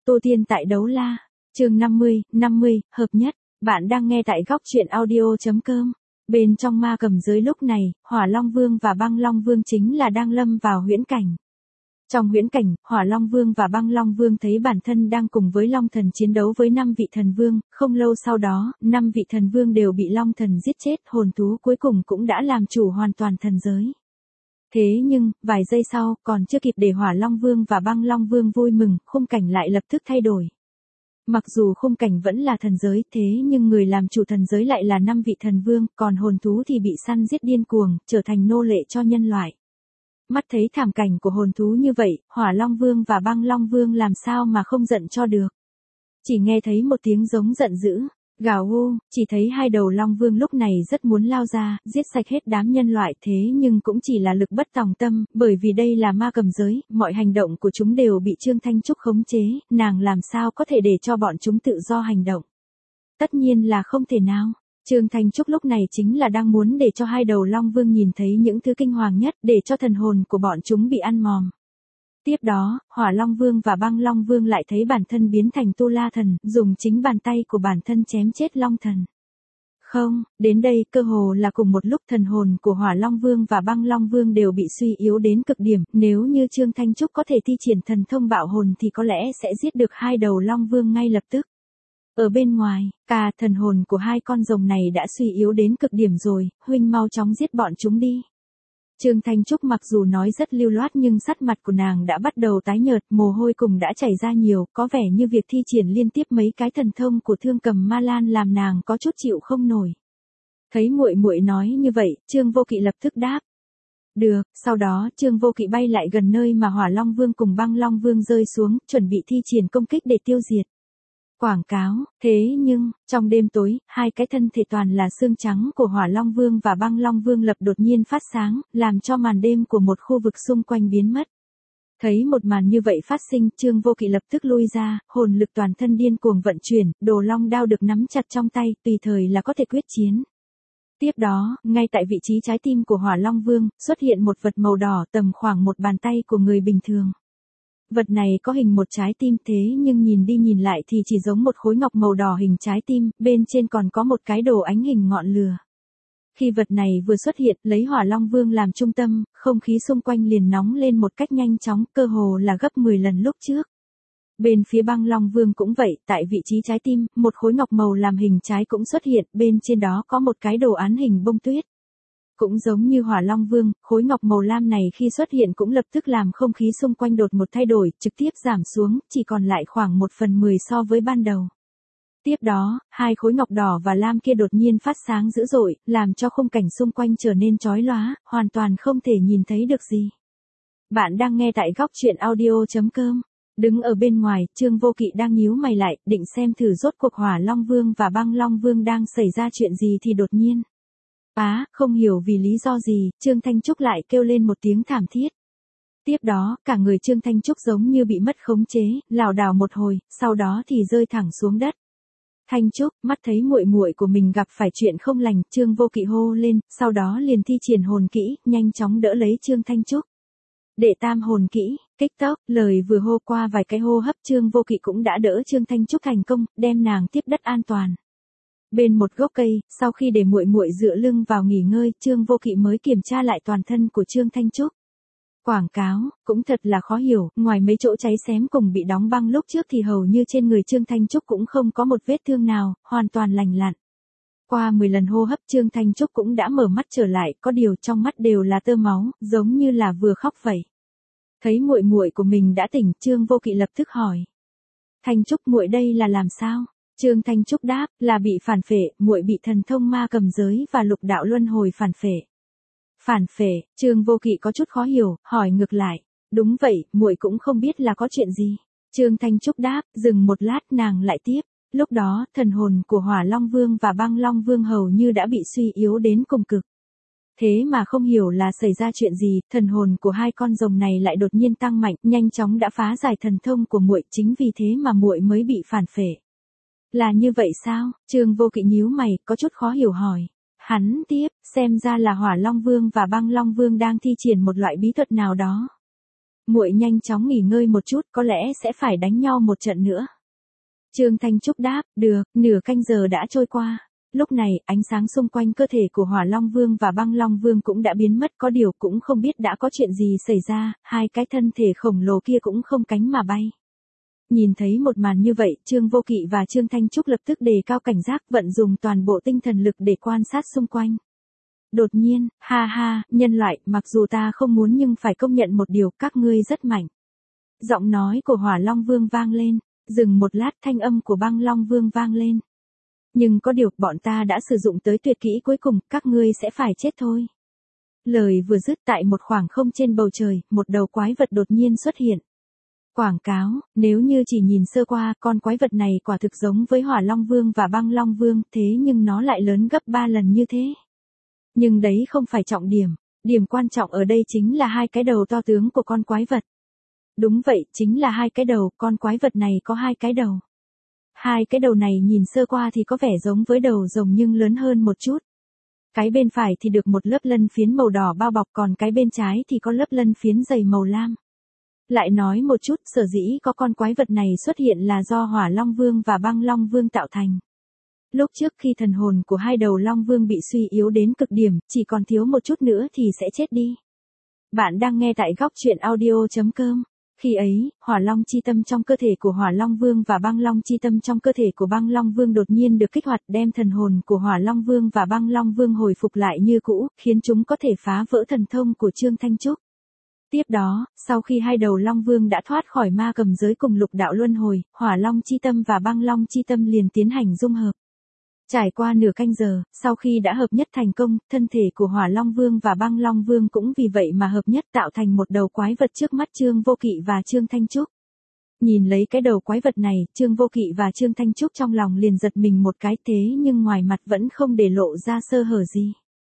Tô Tiên tại đấu la. Chương 50, hợp nhất. Bạn đang nghe tại góc truyện audio.com. Bên trong ma cầm giới lúc này, Hỏa Long Vương và Băng Long Vương chính là đang lâm vào huyễn cảnh. Trong huyễn cảnh, Hỏa Long Vương và Băng Long Vương thấy bản thân đang cùng với Long Thần chiến đấu với 5 vị thần vương, không lâu sau đó, 5 vị thần vương đều bị Long Thần giết chết, hồn thú cuối cùng cũng đã làm chủ hoàn toàn thần giới. Thế nhưng, vài giây sau, còn chưa kịp để Hỏa Long Vương và Băng Long Vương vui mừng, khung cảnh lại lập tức thay đổi. Mặc dù khung cảnh vẫn là thần giới, thế nhưng người làm chủ thần giới lại là 5 vị thần vương, còn hồn thú thì bị săn giết điên cuồng, trở thành nô lệ cho nhân loại. Mắt thấy thảm cảnh của hồn thú như vậy, Hỏa Long Vương và Băng Long Vương làm sao mà không giận cho được. Chỉ nghe thấy một tiếng giống giận dữ, gào hu, chỉ thấy hai đầu Long Vương lúc này rất muốn lao ra, giết sạch hết đám nhân loại, thế nhưng cũng chỉ là lực bất tòng tâm, bởi vì đây là ma cầm giới, mọi hành động của chúng đều bị Trương Thanh Trúc khống chế, nàng làm sao có thể để cho bọn chúng tự do hành động. Tất nhiên là không thể nào. Trương Thanh Trúc lúc này chính là đang muốn để cho hai đầu Long Vương nhìn thấy những thứ kinh hoàng nhất, để cho thần hồn của bọn chúng bị ăn mòn. Tiếp đó, Hỏa Long Vương và Băng Long Vương lại thấy bản thân biến thành Tu La Thần, dùng chính bàn tay của bản thân chém chết Long Thần. Không, đến đây cơ hồ là cùng một lúc thần hồn của Hỏa Long Vương và Băng Long Vương đều bị suy yếu đến cực điểm, nếu như Trương Thanh Trúc có thể thi triển thần thông bạo hồn thì có lẽ sẽ giết được hai đầu Long Vương ngay lập tức. Ở bên ngoài, cả thần hồn của hai con rồng này đã suy yếu đến cực điểm rồi, huynh mau chóng giết bọn chúng đi. Trương Thanh Trúc mặc dù nói rất lưu loát nhưng sắc mặt của nàng đã bắt đầu tái nhợt, mồ hôi cùng đã chảy ra nhiều, có vẻ như việc thi triển liên tiếp mấy cái thần thông của Thương Cầm Ma Lan làm nàng có chút chịu không nổi. Thấy muội muội nói như vậy, Trương Vô Kỵ lập tức đáp. Được, sau đó Trương Vô Kỵ bay lại gần nơi mà Hỏa Long Vương cùng Băng Long Vương rơi xuống, chuẩn bị thi triển công kích để tiêu diệt. Quảng cáo, thế nhưng, trong đêm tối, hai cái thân thể toàn là xương trắng của Hỏa Long Vương và Băng Long Vương lập đột nhiên phát sáng, làm cho màn đêm của một khu vực xung quanh biến mất. Thấy một màn như vậy phát sinh, Trương Vô Kỵ lập tức lui ra, hồn lực toàn thân điên cuồng vận chuyển, đồ long đao được nắm chặt trong tay, tùy thời là có thể quyết chiến. Tiếp đó, ngay tại vị trí trái tim của Hỏa Long Vương, xuất hiện một vật màu đỏ tầm khoảng một bàn tay của người bình thường. Vật này có hình một trái tim thế nhưng nhìn đi nhìn lại thì chỉ giống một khối ngọc màu đỏ hình trái tim, bên trên còn có một cái đồ ánh hình ngọn lửa. Khi vật này vừa xuất hiện, lấy Hỏa Long Vương làm trung tâm, không khí xung quanh liền nóng lên một cách nhanh chóng, cơ hồ là gấp 10 lần lúc trước. Bên phía Băng Long Vương cũng vậy, tại vị trí trái tim, một khối ngọc màu làm hình trái cũng xuất hiện, bên trên đó có một cái đồ án hình bông tuyết. Cũng giống như Hỏa Long Vương, khối ngọc màu lam này khi xuất hiện cũng lập tức làm không khí xung quanh đột một thay đổi, trực tiếp giảm xuống, chỉ còn lại khoảng 1/10 so với ban đầu. Tiếp đó, hai khối ngọc đỏ và lam kia đột nhiên phát sáng dữ dội, làm cho khung cảnh xung quanh trở nên chói lóa, hoàn toàn không thể nhìn thấy được gì. Bạn đang nghe tại góc truyện audio.com. Đứng ở bên ngoài, Trương Vô Kỵ đang nhíu mày lại, định xem thử rốt cuộc Hỏa Long Vương và Băng Long Vương đang xảy ra chuyện gì thì đột nhiên. Không hiểu vì lý do gì, Trương Thanh Trúc lại kêu lên một tiếng thảm thiết. Tiếp đó, cả người Trương Thanh Trúc giống như bị mất khống chế, lảo đảo một hồi, sau đó thì rơi thẳng xuống đất. Thanh Trúc, mắt thấy muội muội của mình gặp phải chuyện không lành, Trương Vô Kỵ hô lên, sau đó liền thi triển hồn kỹ, nhanh chóng đỡ lấy Trương Thanh Trúc. Đệ tam hồn kỹ, kích tốc, lời vừa hô qua vài cái hô hấp Trương Vô Kỵ cũng đã đỡ Trương Thanh Trúc thành công, đem nàng tiếp đất an toàn. Bên một gốc cây, sau khi để muội muội dựa lưng vào nghỉ ngơi, Trương Vô Kỵ mới kiểm tra lại toàn thân của Trương Thanh Trúc. Quảng cáo, cũng thật là khó hiểu, ngoài mấy chỗ cháy xém cùng bị đóng băng lúc trước thì hầu như trên người Trương Thanh Trúc cũng không có một vết thương nào, hoàn toàn lành lặn. Qua 10 lần hô hấp Trương Thanh Trúc cũng đã mở mắt trở lại, có điều trong mắt đều là tơ máu, giống như là vừa khóc vậy. Thấy muội muội của mình đã tỉnh, Trương Vô Kỵ lập tức hỏi. Thanh Trúc muội đây là làm sao? Trương Thanh Trúc đáp, là bị phản phệ, muội bị thần thông ma cầm giới và lục đạo luân hồi phản phệ. Phản phệ, Trương Vô Kỵ có chút khó hiểu, hỏi ngược lại. Đúng vậy, muội cũng không biết là có chuyện gì. Trương Thanh Trúc đáp, dừng một lát nàng lại tiếp. Lúc đó, thần hồn của Hỏa Long Vương và Băng Long Vương hầu như đã bị suy yếu đến cùng cực. Thế mà không hiểu là xảy ra chuyện gì, thần hồn của hai con rồng này lại đột nhiên tăng mạnh, nhanh chóng đã phá giải thần thông của muội, chính vì thế mà muội mới bị phản phệ. Là như vậy sao? Trương Vô Kỵ nhíu mày, có chút khó hiểu hỏi. Hắn tiếp, xem ra là Hỏa Long Vương và Băng Long Vương đang thi triển một loại bí thuật nào đó. Muội nhanh chóng nghỉ ngơi một chút, có lẽ sẽ phải đánh nhau một trận nữa. Trương Thanh Trúc đáp, được, nửa canh giờ đã trôi qua. Lúc này, ánh sáng xung quanh cơ thể của Hỏa Long Vương và Băng Long Vương cũng đã biến mất, có điều cũng không biết đã có chuyện gì xảy ra, hai cái thân thể khổng lồ kia cũng không cánh mà bay. Nhìn thấy một màn như vậy, Trương Vô Kỵ và Trương Thanh Trúc lập tức đề cao cảnh giác, vận dùng toàn bộ tinh thần lực để quan sát xung quanh. Đột nhiên, ha ha, nhân loại, mặc dù ta không muốn nhưng phải công nhận một điều, các ngươi rất mạnh. Giọng nói của Hỏa Long Vương vang lên, dừng một lát thanh âm của Băng Long Vương vang lên. Nhưng có điều, bọn ta đã sử dụng tới tuyệt kỹ cuối cùng, các ngươi sẽ phải chết thôi. Lời vừa dứt, tại một khoảng không trên bầu trời, một đầu quái vật đột nhiên xuất hiện. Quảng cáo, nếu như chỉ nhìn sơ qua, con quái vật này quả thực giống với Hỏa Long Vương và Băng Long Vương, thế nhưng nó lại lớn gấp 3 lần như thế. Nhưng đấy không phải trọng điểm, điểm quan trọng ở đây chính là hai cái đầu to tướng của con quái vật. Đúng vậy, chính là hai cái đầu, con quái vật này có hai cái đầu. Hai cái đầu này nhìn sơ qua thì có vẻ giống với đầu rồng nhưng lớn hơn một chút. Cái bên phải thì được một lớp lân phiến màu đỏ bao bọc, còn cái bên trái thì có lớp lân phiến dày màu lam. Lại nói một chút, sở dĩ có con quái vật này xuất hiện là do Hỏa Long Vương và Băng Long Vương tạo thành. Lúc trước khi thần hồn của hai đầu Long Vương bị suy yếu đến cực điểm, chỉ còn thiếu một chút nữa thì sẽ chết đi. Bạn đang nghe tại góc truyện audio.com. Khi ấy, Hỏa Long chi tâm trong cơ thể của Hỏa Long Vương và Băng Long chi tâm trong cơ thể của Băng Long Vương đột nhiên được kích hoạt, đem thần hồn của Hỏa Long Vương và Băng Long Vương hồi phục lại như cũ, khiến chúng có thể phá vỡ thần thông của Trương Thanh Trúc. Tiếp đó, sau khi hai đầu Long Vương đã thoát khỏi ma cầm giới cùng lục đạo luân hồi, Hỏa Long chi tâm và Băng Long chi tâm liền tiến hành dung hợp. Trải qua nửa canh giờ, sau khi đã hợp nhất thành công, thân thể của Hỏa Long Vương và Băng Long Vương cũng vì vậy mà hợp nhất tạo thành một đầu quái vật trước mắt Trương Vô Kỵ và Trương Thanh Trúc. Nhìn lấy cái đầu quái vật này, Trương Vô Kỵ và Trương Thanh Trúc trong lòng liền giật mình một cái, thế nhưng ngoài mặt vẫn không để lộ ra sơ hở gì.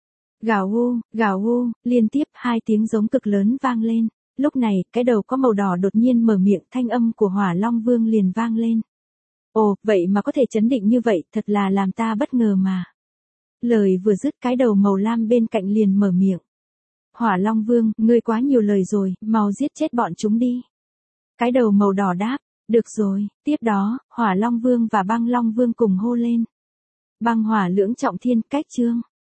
Gào ô, liên tiếp hai tiếng giống cực lớn vang lên. Lúc này, cái đầu có màu đỏ đột nhiên mở miệng, thanh âm của Hỏa Long Vương liền vang lên. Ồ, vậy mà có thể chấn định như vậy, thật là làm ta bất ngờ mà. Lời vừa dứt, cái đầu màu lam bên cạnh liền mở miệng. Hỏa Long Vương, ngươi quá nhiều lời rồi, mau giết chết bọn chúng đi. Cái đầu màu đỏ đáp, được rồi. Tiếp đó, Hỏa Long Vương và Băng Long Vương cùng hô lên. Băng hỏa lưỡng trọng thiên, cách chương.